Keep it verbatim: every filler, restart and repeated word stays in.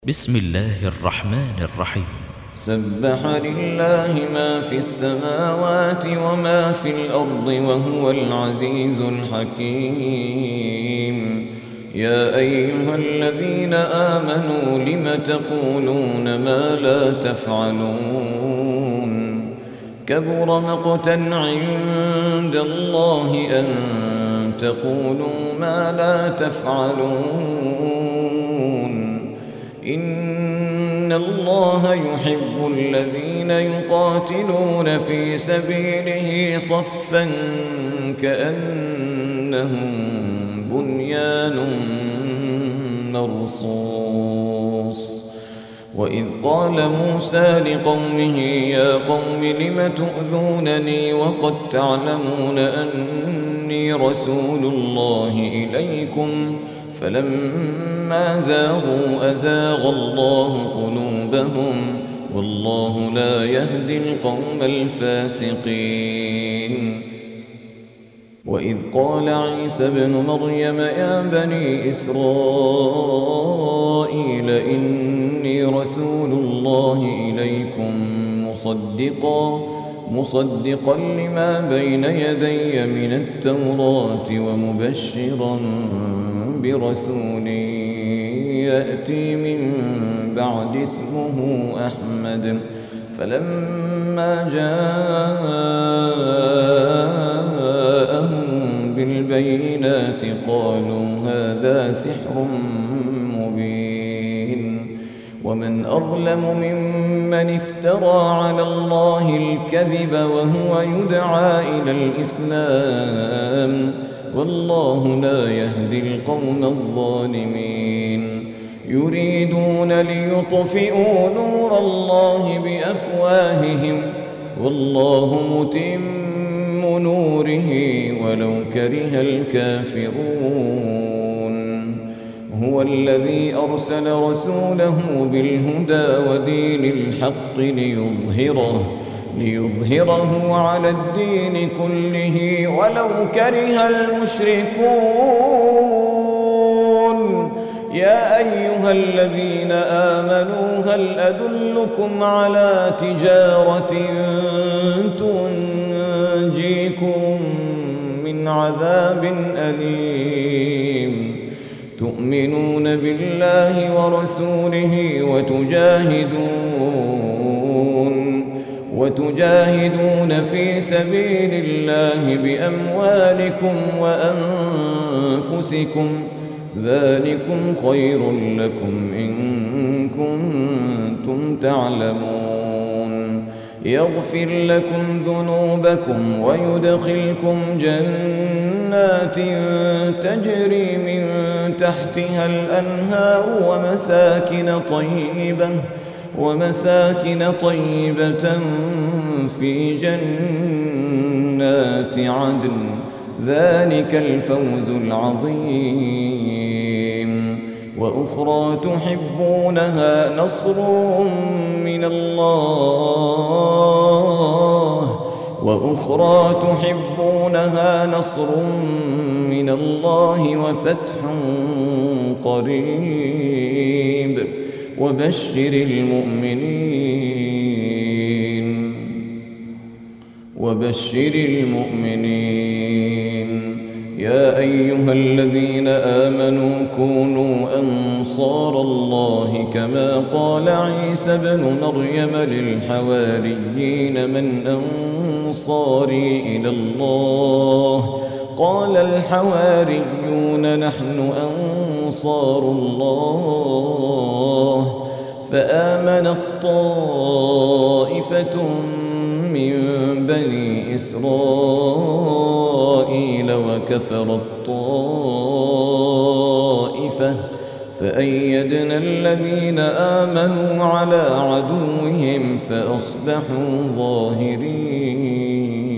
بسم الله الرحمن الرحيم. سبح لله ما في السماوات وما في الأرض وهو العزيز الحكيم. يا أيها الذين آمنوا لم تقولون ما لا تفعلون؟ كبر مقتا عند الله أن تقولوا ما لا تفعلون. إن الله يحب الذين يقاتلون في سبيله صفا كأنهم بنيان مرصوص. وإذ قال موسى لقومه يا قوم لم تؤذونني وقد تعلمون أني رسول الله إليكم فلما زاغوا أزاغ الله قلوبهم والله لا يهدي القوم الفاسقين. وإذ قال عيسى ابن مريم يا بني إسرائيل إني رسول الله إليكم مصدقا مصدقا لما بين يدي من التوراة ومبشرا برسول يأتي من بعد اسمه أحمد. فلما جاءهم بالبينات قالوا هذا سحر مبين. ومن أظلم ممن افترى على الله الكذب وهو يدعى إلى الإسلام والله لا يهدي القوم الظالمين. يريدون ليطفئوا نور الله بأفواههم والله متم نوره ولو كره الكافرون. هو الذي أرسل رسوله بالهدى ودين الحق ليظهره ليظهره على الدين كله ولو كره المشركون. يا أيها الذين آمنوا هل أدلكم على تجارة تنجيكم من عذاب أليم تؤمنون بالله ورسوله وتجاهدون وتجاهدون في سبيل الله بأموالكم وأنفسكم ذلكم خير لكم إن كنتم تعلمون. يغفر لكم ذنوبكم ويدخلكم جنات تجري من تحتها الأنهار ومساكن طيبة ومساكن طيبة في جنات عدن ذلك الفوز العظيم. وأخرى تحبونها نصر من الله وأخرى تحبونها نصر من الله وفتح قريب وبشر المؤمنين وبشر المؤمنين. يا أيها الذين آمنوا كونوا أنصار الله كما قال عيسى ابن مريم للحواريين من أنصاري إلى الله قال الحواريون نحن أنصار الله. فآمنت طائفة من بني إسرائيل وكفرت طائفة فأيدنا الذين آمنوا على عدوهم فأصبحوا ظاهرين.